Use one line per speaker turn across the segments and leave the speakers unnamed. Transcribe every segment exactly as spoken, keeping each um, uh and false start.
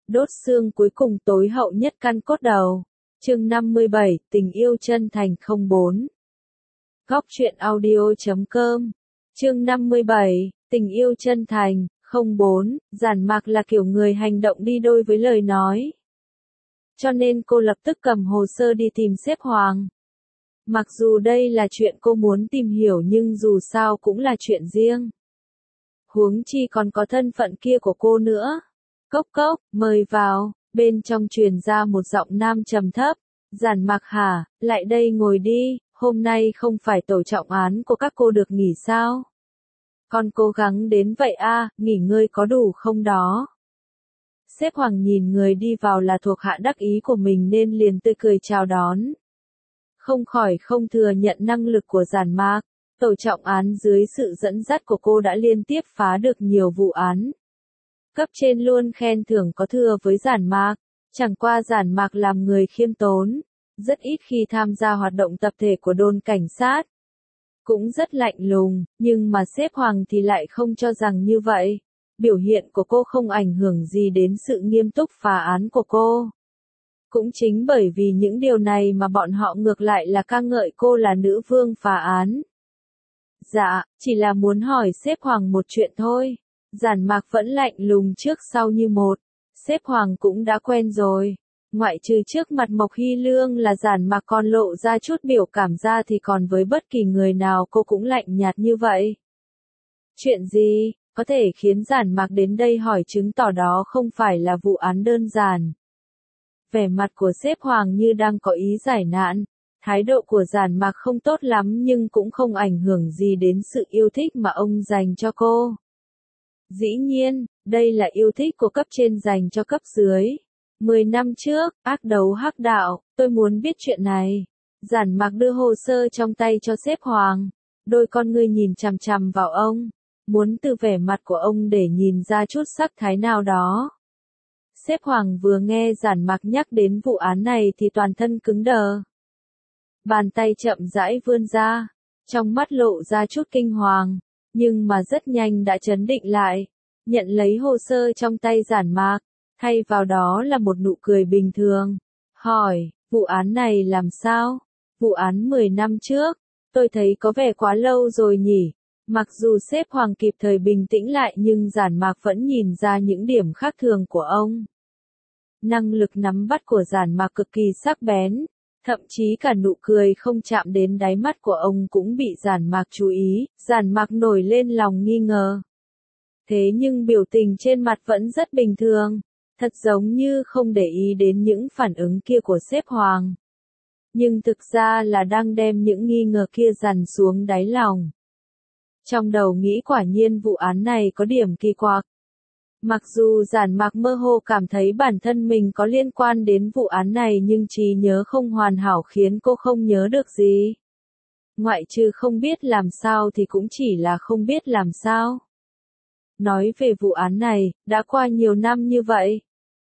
đốt xương cuối cùng tối hậu nhất căn cốt đầu. Chương năm mươi bảy, tình yêu chân thành không bốn. Góc truyện audio chấm com. Chương năm mươi bảy, tình yêu chân thành không bốn, Giản Mạc là kiểu người hành động đi đôi với lời nói. Cho nên cô lập tức cầm hồ sơ đi tìm sếp Hoàng. Mặc dù đây là chuyện cô muốn tìm hiểu nhưng dù sao cũng là chuyện riêng. Huống chi còn có thân phận kia của cô nữa. Cốc cốc, mời vào, bên trong truyền ra một giọng nam trầm thấp. Giản Mạc hả, lại đây ngồi đi, hôm nay không phải tổ trọng án của các cô được nghỉ sao? Con cố gắng đến vậy a, à, nghỉ ngơi có đủ không đó? Sếp Hoàng nhìn người đi vào là thuộc hạ đắc ý của mình nên liền tươi cười chào đón. Không khỏi không thừa nhận năng lực của Giản Mạc, tổ trọng án dưới sự dẫn dắt của cô đã liên tiếp phá được nhiều vụ án. Cấp trên luôn khen thưởng có thừa với Giản Mạc, chẳng qua Giản Mạc làm người khiêm tốn, rất ít khi tham gia hoạt động tập thể của đồn cảnh sát. Cũng rất lạnh lùng, nhưng mà sếp Hoàng thì lại không cho rằng như vậy. Biểu hiện của cô không ảnh hưởng gì đến sự nghiêm túc phá án của cô. Cũng chính bởi vì những điều này mà bọn họ ngược lại là ca ngợi cô là nữ vương phá án. Dạ, chỉ là muốn hỏi sếp Hoàng một chuyện thôi. Giản Mạc vẫn lạnh lùng trước sau như một. Sếp Hoàng cũng đã quen rồi. Ngoại trừ trước mặt Mộc Hy Lương là Giản Mạc còn lộ ra chút biểu cảm ra thì còn với bất kỳ người nào cô cũng lạnh nhạt như vậy. Chuyện gì, có thể khiến Giản Mạc đến đây hỏi chứng tỏ đó không phải là vụ án đơn giản. Vẻ mặt của sếp Hoàng như đang có ý giải nạn, thái độ của Giản Mạc không tốt lắm nhưng cũng không ảnh hưởng gì đến sự yêu thích mà ông dành cho cô. Dĩ nhiên, đây là yêu thích của cấp trên dành cho cấp dưới. Mười năm trước, ác đấu hắc đạo, tôi muốn biết chuyện này. Giản Mạc đưa hồ sơ trong tay cho sếp Hoàng. Đôi con ngươi nhìn chằm chằm vào ông. Muốn từ vẻ mặt của ông để nhìn ra chút sắc thái nào đó. Sếp Hoàng vừa nghe Giản Mạc nhắc đến vụ án này thì toàn thân cứng đờ. Bàn tay chậm rãi vươn ra. Trong mắt lộ ra chút kinh hoàng. Nhưng mà rất nhanh đã trấn định lại. Nhận lấy hồ sơ trong tay Giản Mạc. Thay vào đó là một nụ cười bình thường. Hỏi, vụ án này làm sao? Vụ án mười năm trước. Tôi thấy có vẻ quá lâu rồi nhỉ. Mặc dù sếp Hoàng kịp thời bình tĩnh lại nhưng Giản Mạc vẫn nhìn ra những điểm khác thường của ông. Năng lực nắm bắt của Giản Mạc cực kỳ sắc bén. Thậm chí cả nụ cười không chạm đến đáy mắt của ông cũng bị Giản Mạc chú ý. Giản Mạc nổi lên lòng nghi ngờ. Thế nhưng biểu tình trên mặt vẫn rất bình thường. Thật giống như không để ý đến những phản ứng kia của sếp Hoàng. Nhưng thực ra là đang đem những nghi ngờ kia dằn xuống đáy lòng. Trong đầu nghĩ quả nhiên vụ án này có điểm kỳ quặc. Mặc dù Giản Mạc mơ hồ cảm thấy bản thân mình có liên quan đến vụ án này nhưng trí nhớ không hoàn hảo khiến cô không nhớ được gì. Ngoại trừ không biết làm sao thì cũng chỉ là không biết làm sao. Nói về vụ án này, đã qua nhiều năm như vậy.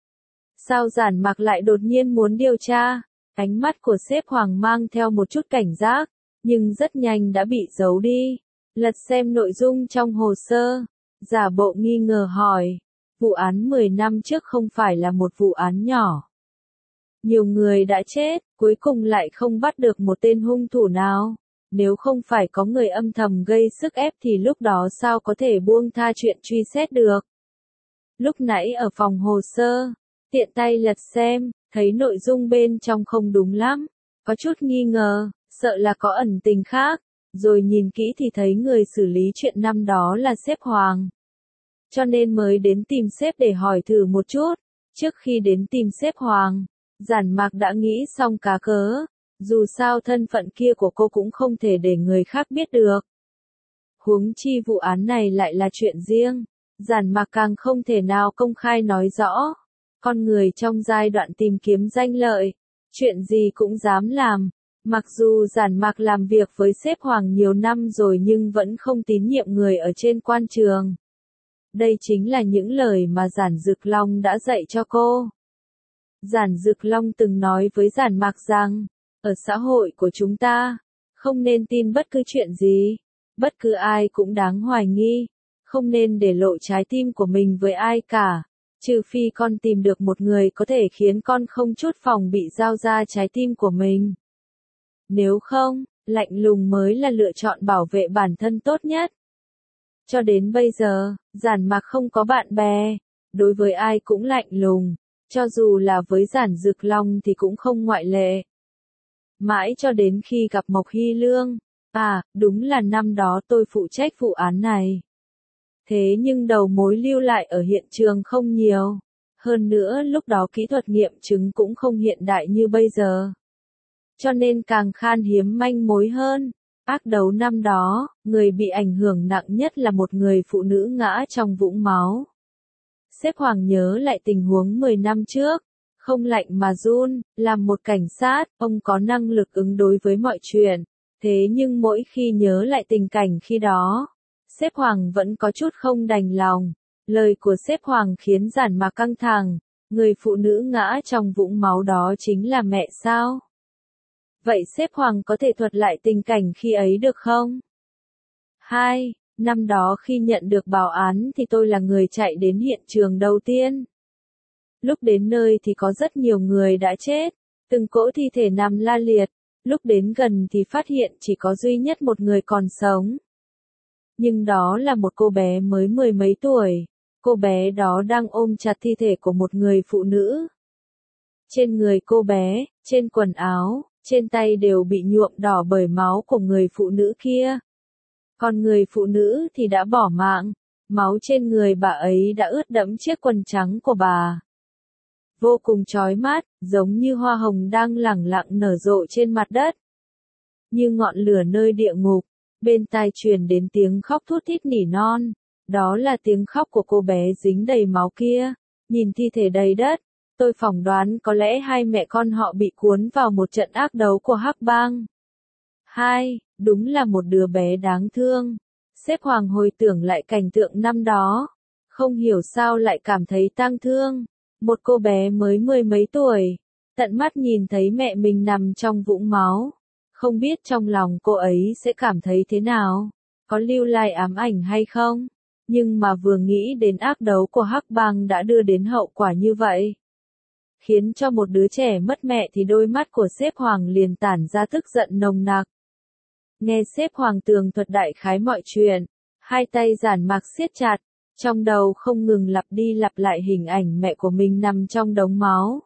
Sao Giản Mạc lại đột nhiên muốn điều tra? Ánh mắt của sếp Hoàng mang theo một chút cảnh giác, nhưng rất nhanh đã bị giấu đi. Lật xem nội dung trong hồ sơ, giả bộ nghi ngờ hỏi. Vụ án mười năm trước không phải là một vụ án nhỏ. Nhiều người đã chết, cuối cùng lại không bắt được một tên hung thủ nào. Nếu không phải có người âm thầm gây sức ép thì lúc đó sao có thể buông tha chuyện truy xét được. Lúc nãy ở phòng hồ sơ, tiện tay lật xem, thấy nội dung bên trong không đúng lắm. Có chút nghi ngờ, sợ là có ẩn tình khác. Rồi nhìn kỹ thì thấy người xử lý chuyện năm đó là sếp Hoàng. Cho nên mới đến tìm sếp để hỏi thử một chút. Trước khi đến tìm sếp Hoàng, Giản Mạc đã nghĩ xong cá cớ. Dù sao thân phận kia của cô cũng không thể để người khác biết được. Huống chi vụ án này lại là chuyện riêng. Giản Mạc càng không thể nào công khai nói rõ. Con người trong giai đoạn tìm kiếm danh lợi, chuyện gì cũng dám làm. Mặc dù Giản Mạc làm việc với sếp Hoàng nhiều năm rồi nhưng vẫn không tín nhiệm người ở trên quan trường. Đây chính là những lời mà Giản Dực Long đã dạy cho cô. Giản Dực Long từng nói với Giản Mạc rằng, ở xã hội của chúng ta, không nên tin bất cứ chuyện gì, bất cứ ai cũng đáng hoài nghi, không nên để lộ trái tim của mình với ai cả. Trừ phi con tìm được một người có thể khiến con không chút phòng bị giao ra trái tim của mình. Nếu không, lạnh lùng mới là lựa chọn bảo vệ bản thân tốt nhất. Cho đến bây giờ, Giản Mạc không có bạn bè, đối với ai cũng lạnh lùng, cho dù là với Giản Dực Long thì cũng không ngoại lệ. Mãi cho đến khi gặp Mộc Hy Lương, à, đúng là năm đó tôi phụ trách vụ án này. Thế nhưng đầu mối lưu lại ở hiện trường không nhiều, hơn nữa lúc đó kỹ thuật nghiệm chứng cũng không hiện đại như bây giờ. Cho nên càng khan hiếm manh mối hơn. Ác đấu năm đó, người bị ảnh hưởng nặng nhất là một người phụ nữ ngã trong vũng máu. Sếp Hoàng nhớ lại tình huống mười năm trước, không lạnh mà run, làm một cảnh sát, ông có năng lực ứng đối với mọi chuyện. Thế nhưng mỗi khi nhớ lại tình cảnh khi đó, sếp Hoàng vẫn có chút không đành lòng. Lời của sếp Hoàng khiến Giản Mạc căng thẳng, người phụ nữ ngã trong vũng máu đó chính là mẹ sao? Vậy sếp Hoàng có thể thuật lại tình cảnh khi ấy được không? hai. Năm đó khi nhận được báo án thì tôi là người chạy đến hiện trường đầu tiên. Lúc đến nơi thì có rất nhiều người đã chết, từng cỗ thi thể nằm la liệt, lúc đến gần thì phát hiện chỉ có duy nhất một người còn sống. Nhưng đó là một cô bé mới mười mấy tuổi, cô bé đó đang ôm chặt thi thể của một người phụ nữ. Trên người cô bé, trên quần áo, trên tay đều bị nhuộm đỏ bởi máu của người phụ nữ kia. Còn người phụ nữ thì đã bỏ mạng, máu trên người bà ấy đã ướt đẫm chiếc quần trắng của bà. Vô cùng chói mắt, giống như hoa hồng đang lẳng lặng nở rộ trên mặt đất. Như ngọn lửa nơi địa ngục, bên tai truyền đến tiếng khóc thút thít nỉ non. Đó là tiếng khóc của cô bé dính đầy máu kia. Nhìn thi thể đầy đất, tôi phỏng đoán có lẽ hai mẹ con họ bị cuốn vào một trận ác đấu của Hắc Bang. Hai, đúng là một đứa bé đáng thương. Sếp Hoàng hồi tưởng lại cảnh tượng năm đó, không hiểu sao lại cảm thấy tang thương. Một cô bé mới mười mấy tuổi, tận mắt nhìn thấy mẹ mình nằm trong vũng máu. Không biết trong lòng cô ấy sẽ cảm thấy thế nào, có lưu lại ám ảnh hay không? Nhưng mà vừa nghĩ đến ác đấu của Hắc Bang đã đưa đến hậu quả như vậy, khiến cho một đứa trẻ mất mẹ thì đôi mắt của sếp Hoàng liền tản ra tức giận nồng nặc. Nghe sếp Hoàng tường thuật đại khái mọi chuyện, hai tay Giản Mạc siết chặt, trong đầu không ngừng lặp đi lặp lại hình ảnh mẹ của mình nằm trong đống máu.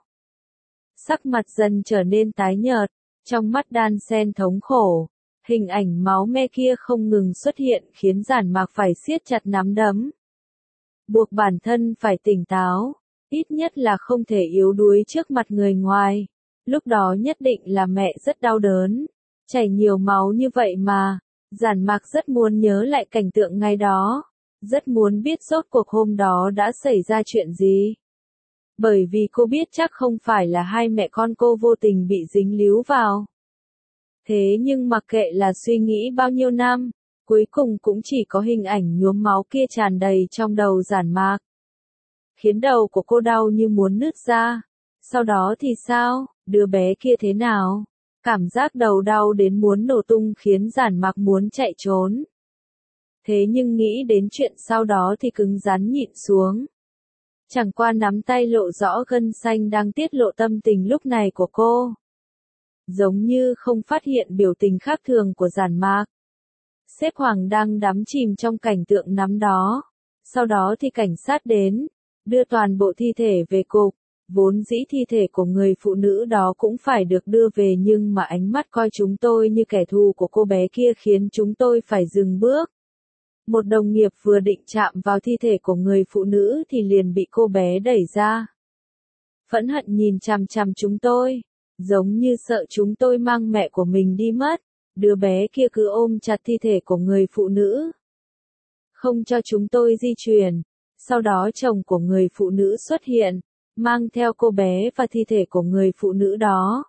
Sắc mặt dần trở nên tái nhợt, trong mắt đan xen thống khổ, hình ảnh máu me kia không ngừng xuất hiện khiến Giản Mạc phải siết chặt nắm đấm. Buộc bản thân phải tỉnh táo, ít nhất là không thể yếu đuối trước mặt người ngoài. Lúc đó nhất định là mẹ rất đau đớn, chảy nhiều máu như vậy mà. Giản Mạc rất muốn nhớ lại cảnh tượng ngày đó, rất muốn biết rốt cuộc hôm đó đã xảy ra chuyện gì. Bởi vì cô biết chắc không phải là hai mẹ con cô vô tình bị dính líu vào. Thế nhưng mặc kệ là suy nghĩ bao nhiêu năm, cuối cùng cũng chỉ có hình ảnh nhuốm máu kia tràn đầy trong đầu Giản Mạc. Khiến đầu của cô đau như muốn nứt ra. Sau đó thì sao, đứa bé kia thế nào? Cảm giác đầu đau đến muốn nổ tung khiến Giản Mạc muốn chạy trốn. Thế nhưng nghĩ đến chuyện sau đó thì cứng rắn nhịn xuống. Chẳng qua nắm tay lộ rõ gân xanh đang tiết lộ tâm tình lúc này của cô. Giống như không phát hiện biểu tình khác thường của Giản Mạc. Sếp Hoàng đang đắm chìm trong cảnh tượng nắm đó. Sau đó thì cảnh sát đến, đưa toàn bộ thi thể về cục. Vốn dĩ thi thể của người phụ nữ đó cũng phải được đưa về nhưng mà ánh mắt coi chúng tôi như kẻ thù của cô bé kia khiến chúng tôi phải dừng bước. Một đồng nghiệp vừa định chạm vào thi thể của người phụ nữ thì liền bị cô bé đẩy ra. Phẫn hận nhìn chằm chằm chúng tôi, giống như sợ chúng tôi mang mẹ của mình đi mất. Đứa bé kia cứ ôm chặt thi thể của người phụ nữ, không cho chúng tôi di chuyển. Sau đó chồng của người phụ nữ xuất hiện, mang theo cô bé và thi thể của người phụ nữ đó.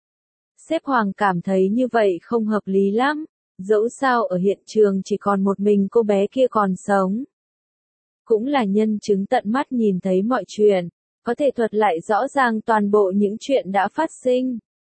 Sếp Hoàng cảm thấy như vậy không hợp lý lắm, dẫu sao ở hiện trường chỉ còn một mình cô bé kia còn sống. Cũng là nhân chứng tận mắt nhìn thấy mọi chuyện, có thể thuật lại rõ ràng toàn bộ những chuyện đã phát sinh.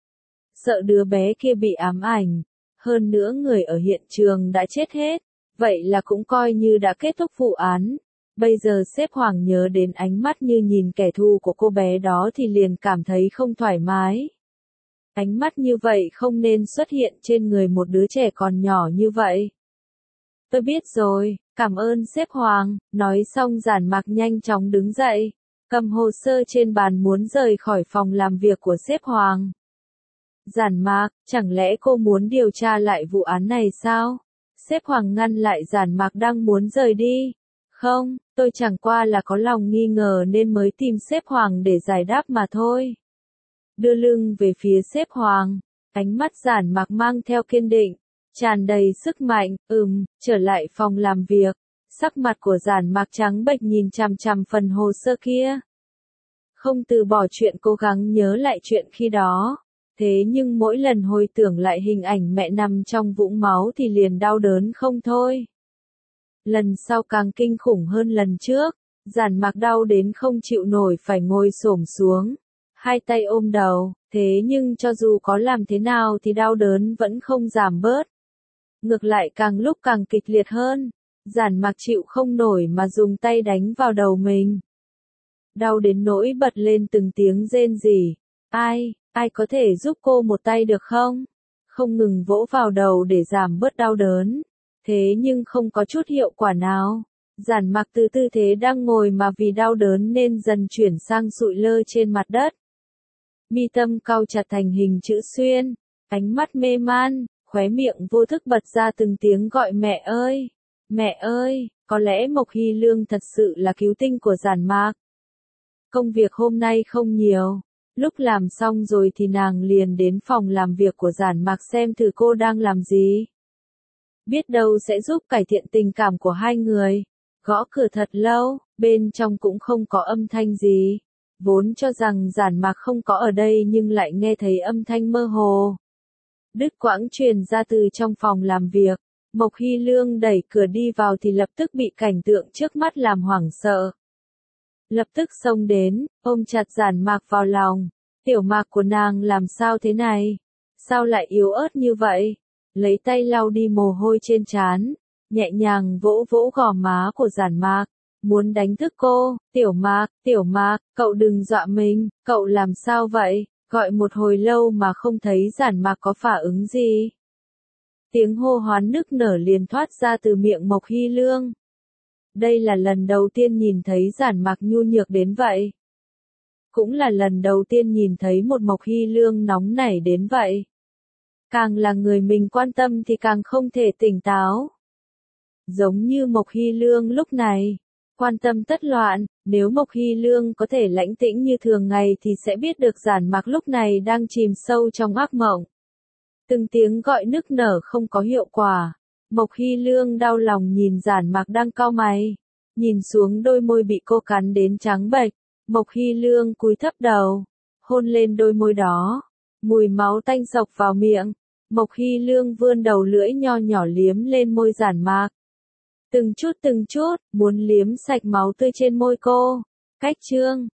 Sợ đứa bé kia bị ám ảnh, hơn nữa người ở hiện trường đã chết hết, vậy là cũng coi như đã kết thúc vụ án. Bây giờ xếp Hoàng nhớ đến ánh mắt như nhìn kẻ thù của cô bé đó thì liền cảm thấy không thoải mái. Ánh mắt như vậy không nên xuất hiện trên người một đứa trẻ còn nhỏ như vậy. Tôi biết rồi, cảm ơn xếp Hoàng, nói xong Giản Mạc nhanh chóng đứng dậy, cầm hồ sơ trên bàn muốn rời khỏi phòng làm việc của xếp Hoàng. Giản Mạc, chẳng lẽ cô muốn điều tra lại vụ án này sao? Xếp Hoàng ngăn lại Giản Mạc đang muốn rời đi. Không, tôi chẳng qua là có lòng nghi ngờ nên mới tìm xếp Hoàng để giải đáp mà thôi. Đưa lưng về phía xếp Hoàng, ánh mắt Giản Mạc mang theo kiên định, tràn đầy sức mạnh, ừm, trở lại phòng làm việc. Sắc mặt của Giản Mạc trắng bệch nhìn chằm chằm phần hồ sơ kia. Không từ bỏ chuyện cố gắng nhớ lại chuyện khi đó. Thế nhưng mỗi lần hồi tưởng lại hình ảnh mẹ nằm trong vũng máu thì liền đau đớn không thôi. Lần sau càng kinh khủng hơn lần trước, Giản Mạc đau đến không chịu nổi phải ngồi xổm xuống, hai tay ôm đầu, thế nhưng cho dù có làm thế nào thì đau đớn vẫn không giảm bớt. Ngược lại càng lúc càng kịch liệt hơn, Giản Mạc chịu không nổi mà dùng tay đánh vào đầu mình. Đau đến nỗi bật lên từng tiếng rên rỉ. Ai, ai có thể giúp cô một tay được không? Không ngừng vỗ vào đầu để giảm bớt đau đớn. Thế nhưng không có chút hiệu quả nào. Giản Mạc từ tư thế đang ngồi mà vì đau đớn nên dần chuyển sang sụi lơ trên mặt đất. Mi tâm cau chặt thành hình chữ xuyên, ánh mắt mê man, khóe miệng vô thức bật ra từng tiếng gọi mẹ ơi, mẹ ơi, có lẽ Mộc Hy Lương thật sự là cứu tinh của Giản Mạc. Công việc hôm nay không nhiều, lúc làm xong rồi thì nàng liền đến phòng làm việc của Giản Mạc xem thử cô đang làm gì. Biết đâu sẽ giúp cải thiện tình cảm của hai người. Gõ cửa thật lâu, bên trong cũng không có âm thanh gì. Vốn cho rằng Giản Mạc không có ở đây nhưng lại nghe thấy âm thanh mơ hồ. Đứt quãng truyền ra từ trong phòng làm việc. Mộc Hy Lương đẩy cửa đi vào thì lập tức bị cảnh tượng trước mắt làm hoảng sợ. Lập tức xông đến, ôm chặt Giản Mạc vào lòng. Tiểu Mạc của nàng làm sao thế này? Sao lại yếu ớt như vậy? Lấy tay lau đi mồ hôi trên trán, nhẹ nhàng vỗ vỗ gò má của Giản Mạc, muốn đánh thức cô. Tiểu Mạc, Tiểu Mạc, cậu đừng dọa mình, cậu làm sao vậy? Gọi một hồi lâu mà không thấy Giản Mạc có phản ứng gì. Tiếng hô hoán nức nở liền thoát ra từ miệng Mộc Hy Lương. Đây là lần đầu tiên nhìn thấy Giản Mạc nhu nhược đến vậy. Cũng là lần đầu tiên nhìn thấy một Mộc Hy Lương nóng nảy đến vậy. Càng là người mình quan tâm thì càng không thể tỉnh táo. Giống như Mộc Hy Lương lúc này, quan tâm tất loạn, nếu Mộc Hy Lương có thể lãnh tĩnh như thường ngày thì sẽ biết được Giản Mạc lúc này đang chìm sâu trong ác mộng. Từng tiếng gọi nức nở không có hiệu quả. Mộc Hy Lương đau lòng nhìn Giản Mạc đang cau mày, nhìn xuống đôi môi bị cô cắn đến trắng bệch. Mộc Hy Lương cúi thấp đầu, hôn lên đôi môi đó, mùi máu tanh sộc vào miệng. Mộc Hy Lương vươn đầu lưỡi nho nhỏ liếm lên môi Giản Mạc. Từng chút từng chút, muốn liếm sạch máu tươi trên môi cô. Cách chương